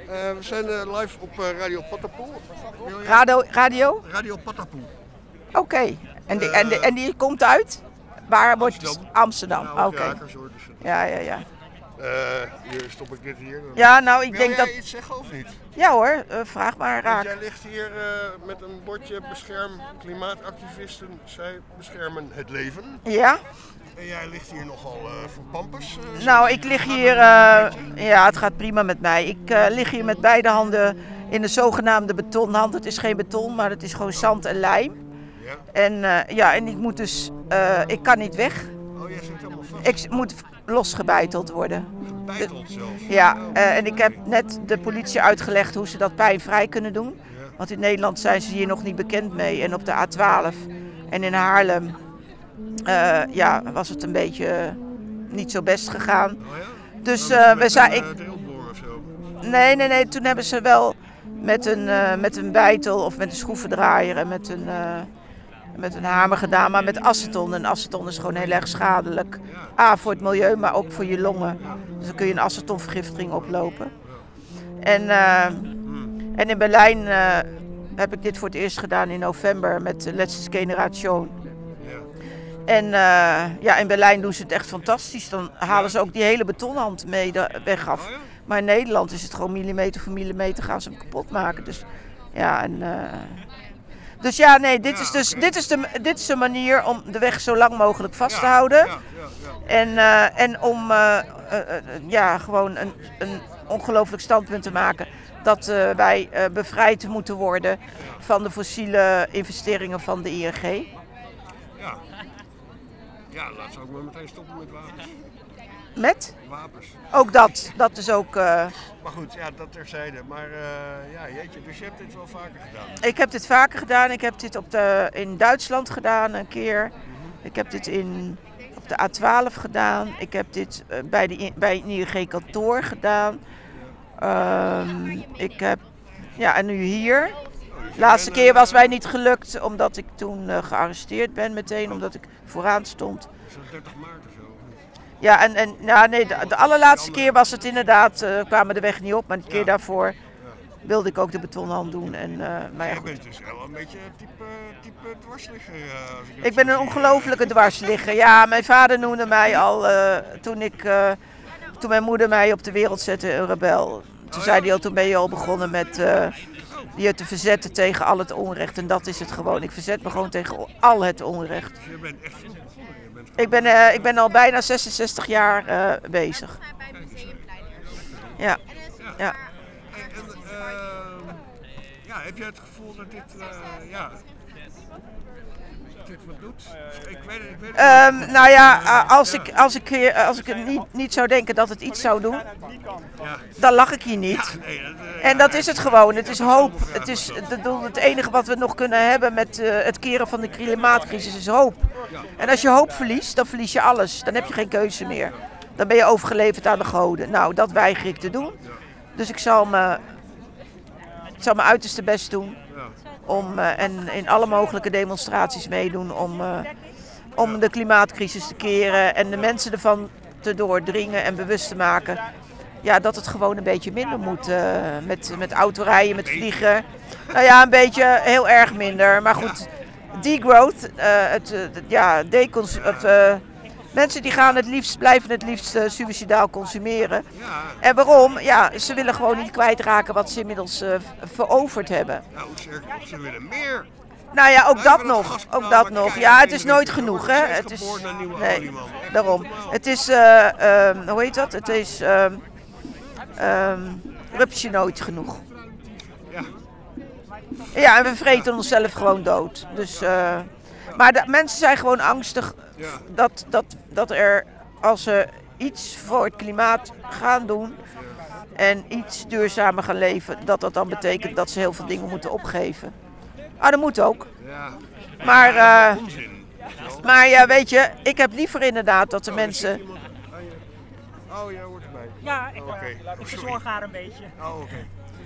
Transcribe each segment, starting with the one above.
We zijn live op Radio Patapoe. Radio? Radio Patapoe. Oké. En die komt uit? Waar wordt Amsterdam? Oké. Ja. Hier stop ik dit hier. Ja, nou ik Wil denk jij dat... iets zeggen of niet? Ja hoor, vraag maar raak. Jij ligt hier met een bordje bescherm klimaatactivisten. Zij beschermen het leven. Ja? En jij ligt hier nogal voor pampers. Nou, ik lig hier... ja, het gaat prima met mij. Ik lig hier met beide handen in de zogenaamde betonhand. Het is geen beton, maar het is gewoon zand en lijm. Ja. En ik moet dus... ik kan niet weg. Oh, jij zit helemaal vast. Ik moet losgebeiteld worden. Gebeiteld zelfs? Ja, en ik heb net de politie uitgelegd hoe ze dat pijnvrij kunnen doen. Ja. Want in Nederland zijn ze hier nog niet bekend mee. En op de A12 en in Haarlem was het een beetje niet zo best gegaan. Oh ja? Dus we zijn... Nee, toen hebben ze wel met een beitel of met een schroevendraaier en met een hamer gedaan, maar met aceton. En aceton is gewoon heel erg schadelijk. Voor het milieu, maar ook voor je longen. Dus dan kun je een acetonvergiftiging oplopen. En in Berlijn heb ik dit voor het eerst gedaan in november met de Letzte Generation. En in Berlijn doen ze het echt fantastisch. Dan halen ze ook die hele betonhand mee weg af. Maar in Nederland is het gewoon millimeter voor millimeter gaan ze hem kapot maken. Dus ja, Dus ja, nee, dit is de manier om de weg zo lang mogelijk vast te houden. En om gewoon een ongelooflijk standpunt te maken dat wij bevrijd moeten worden van de fossiele investeringen van de ING. Ja, laat ze ook maar meteen stoppen met wapens. Met? Wapens. Ook dat is ook... Maar goed, ja, dat terzijde. Maar jeetje, dus je hebt dit wel vaker gedaan? Ik heb dit vaker gedaan. Ik heb dit in Duitsland gedaan een keer. Ik heb dit op de A12 gedaan. Ik heb dit bij een ING-kantoor gedaan. En nu hier. De laatste keer was mij niet gelukt, omdat ik toen gearresteerd ben meteen, omdat ik vooraan stond. Is dat 30 maart of zo? Ja, de allerlaatste keer was het inderdaad, kwamen de weg niet op, maar de keer daarvoor wilde ik ook de betonhand doen. Maar ja, je bent dus wel een beetje type dwarsligger. Ik ben een ongelofelijke dwarsligger. Ja, mijn vader noemde mij al, toen mijn moeder mij op de wereld zette, een rebel. Toen zei hij al, toen ben je al begonnen met je te verzetten tegen al het onrecht. En dat is het gewoon. Ik verzet me gewoon tegen al het onrecht. Dus je bent echt vroeg begonnen? Ik ben al bijna 66 jaar bezig. Ja. Heb jij het gevoel dat dit wat doet? Ik weet het. Als ik het niet zou denken dat het iets zou doen, dan lag ik hier niet. En dat is het gewoon. Het is hoop. Het enige wat we nog kunnen hebben met het keren van de klimaatcrisis is hoop. En als je hoop verliest, dan verlies je alles. Dan heb je geen keuze meer. Dan ben je overgeleverd aan de goden. Nou, dat weiger ik te doen. Dus ik zal mijn uiterste best doen. En in alle mogelijke demonstraties meedoen om de klimaatcrisis te keren en de mensen ervan te doordringen en bewust te maken. Ja, dat het gewoon een beetje minder moet met autorijden, met vliegen. Nou ja, een beetje heel erg minder. Maar goed, degrowth, mensen die blijven het liefst suïcidaal consumeren. En waarom? Ja, ze willen gewoon niet kwijtraken wat ze inmiddels veroverd hebben. Nou, ze willen meer. Nou ja, ook dat nog. Ja, het is nooit genoeg, hè. Het is daarom. Het is, hoe heet dat? Het is rupsje nooit genoeg. Ja, en we vreten onszelf gewoon dood. Dus, maar de mensen zijn gewoon angstig dat er, als ze iets voor het klimaat gaan doen en iets duurzamer gaan leven, dat dan betekent dat ze heel veel dingen moeten opgeven. Dat moet ook. Maar ja, weet je, ik heb liever inderdaad dat de mensen... Oh, jij hoort erbij. Ja, ik verzorg haar een beetje. Oh, oké.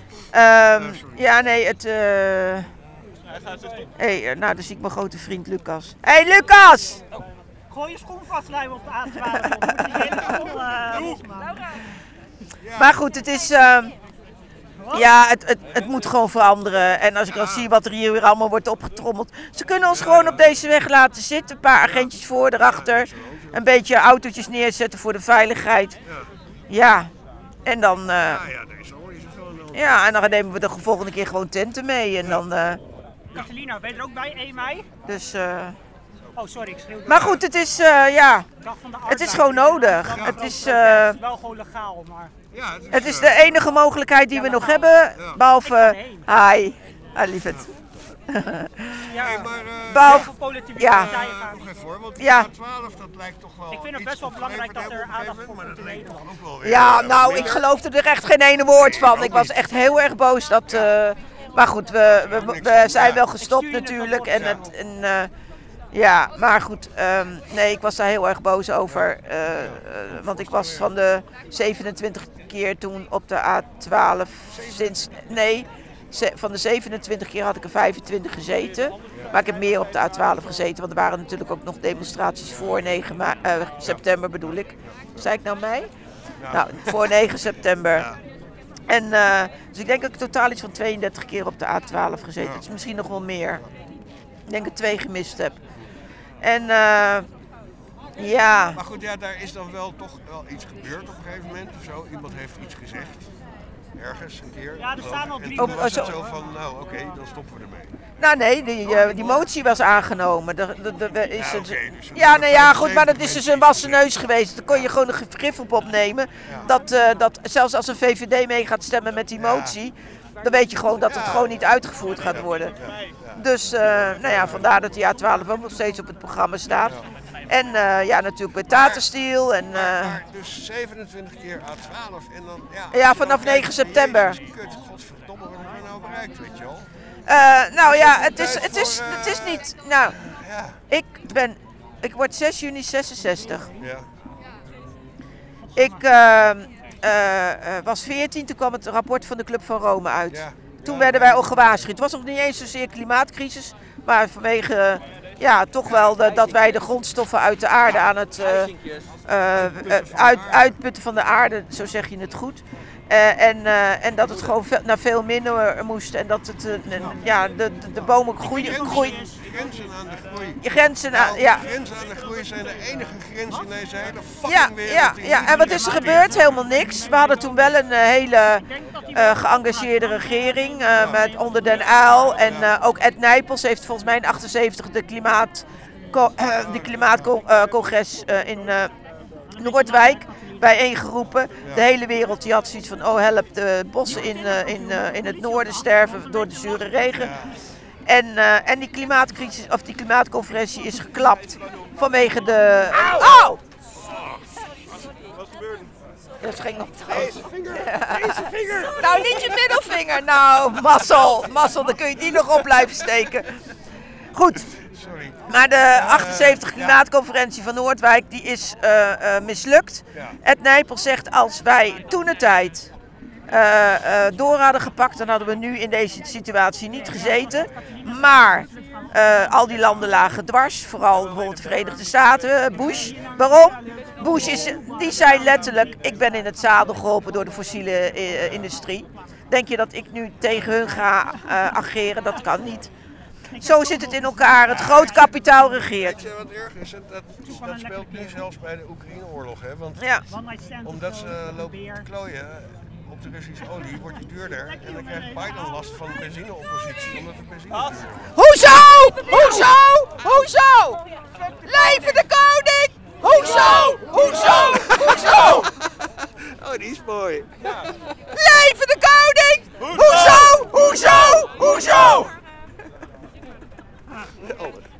Nou, dan zie ik mijn grote vriend Lucas. Hey, Lucas! Gooi je schoen vast, lijmen op de A12. Moet je hele schoen losmaken. Maar goed, het is... Ja, het moet gewoon veranderen. En als ik dan zie wat er hier weer allemaal wordt opgetrommeld. Ze kunnen ons gewoon op deze weg laten zitten. Een paar agentjes voor, erachter. Een beetje autootjes neerzetten voor de veiligheid. Ja, en dan... Ja, en dan nemen we de volgende keer gewoon tenten mee. En dan... Catalina, ben je er ook bij 1 mei? Dus... Oh, sorry, ik schreeuwde. Maar goed, het is, ja, Dag van de het is gewoon nodig. Het is, wel gewoon legaal, maar... Ja, het is de enige mogelijkheid die we nog hebben, behalve... Hi, lieverd. Ja, Behalve... voor politieke Ja. partijen gaan. nog even voor, want die Ja. A12 dat lijkt toch wel. Ik vind het iets best wel belangrijk opgeleverd dat er hebben op een aandacht gegeven voor moment, komt te maar dat lijkt me ook wel weer, Ja, nou, ik minder. geloofde er echt geen ene woord van. Ik was echt heel erg boos dat... maar goed, we zijn wel gestopt natuurlijk. Ja, maar goed, nee, ik was daar heel erg boos over. Want ik was van de 27 keer toen op de A12 sinds... Nee, van de 27 keer had ik er 25 gezeten. Maar ik heb meer op de A12 gezeten, want er waren natuurlijk ook nog demonstraties voor 9 september bedoel ik. Zei ik nou mei? Nou, voor 9 september. En, dus ik denk dat ik totaal iets van 32 keer op de A12 gezeten heb. Het is misschien nog wel meer. Ik denk dat ik 2 gemist heb. En ja... Maar goed, ja, daar is dan wel toch wel iets gebeurd op een gegeven moment of zo. Iemand heeft iets gezegd. Ergens een keer. Ja, er staan al En 3 toen was zo. het zo van, nou oké, dan stoppen we ermee. Nou nee, die motie was aangenomen. Dus we Ja, moeten nou ja, goed, maar dat 75 is dus een wassen neus geweest. Daar kon je gewoon een vergif op opnemen. Dat zelfs als een VVD mee gaat stemmen met die motie, dan weet je gewoon dat het gewoon niet uitgevoerd gaat worden. Dus, nou ja, vandaar dat die A12 ook nog steeds op het programma staat. En ja, natuurlijk met Tata Steel en... Maar dus 27 keer A12 en dan... Ja, vanaf 9 september. Jezus, kut, godverdomme, wat hebben we nou bereikt, weet je wel? Nou ja, het is niet... Nou, Ja. ik word 6 juni 66. Ja. Ik was 14, toen kwam het rapport van de Club van Rome uit. Ja. Toen werden wij al gewaarschuwd. Het was nog niet eens zozeer klimaatcrisis, maar vanwege ja, toch wel dat wij de grondstoffen uit de aarde aan het uitputten van de aarde, zo zeg je het goed. En dat het gewoon naar veel minder moest en dat het, de bomen groeien. Grenzen aan de groei. Grenzen aan, Ja. Grenzen aan de groei zijn de enige grens in deze hele fucking wereld. Ja. En wat is er gebeurd? Helemaal niks. We hadden toen wel een hele geëngageerde regering onder Den Uyl. En ook Ed Nijpels heeft volgens mij in 78 de klimaatcongres in Noordwijk bijeengeroepen. De hele wereld die had zoiets van, oh help, de bossen in het noorden sterven door de zure regen. En die klimaatcrisis, of die klimaatconferentie is geklapt vanwege de... Oh! Dat ging nog Deze vinger! Nou, niet je middelvinger. Nou, mazzel, dan kun je die nog op blijven steken. Goed. Sorry. Maar de 78 klimaatconferentie van Noordwijk die is mislukt. Ja. Ed Nijpels zegt, als wij toentertijd door hadden gepakt, dan hadden we nu in deze situatie niet gezeten. Maar al die landen lagen dwars, vooral bijvoorbeeld de Verenigde Staten, Bush. Waarom? Die zei letterlijk, ik ben in het zadel geholpen door de fossiele industrie. Denk je dat ik nu tegen hun ga ageren? Dat kan niet. Zo zit het in elkaar. Het groot kapitaal regeert. Weet je wat erg is? Dat speelt nu zelfs bij de Oekraïne-oorlog. Hè? Want Ja. omdat ze lopen te klooien op de Russische olie, wordt die duurder. En dan krijgt Biden last van de benzineoppositie, omdat de benzine duurder wordt. Hoezo? Leven de koning! Hoezo? Oh, die is mooi. Leven de koning! Hoezo? Oh,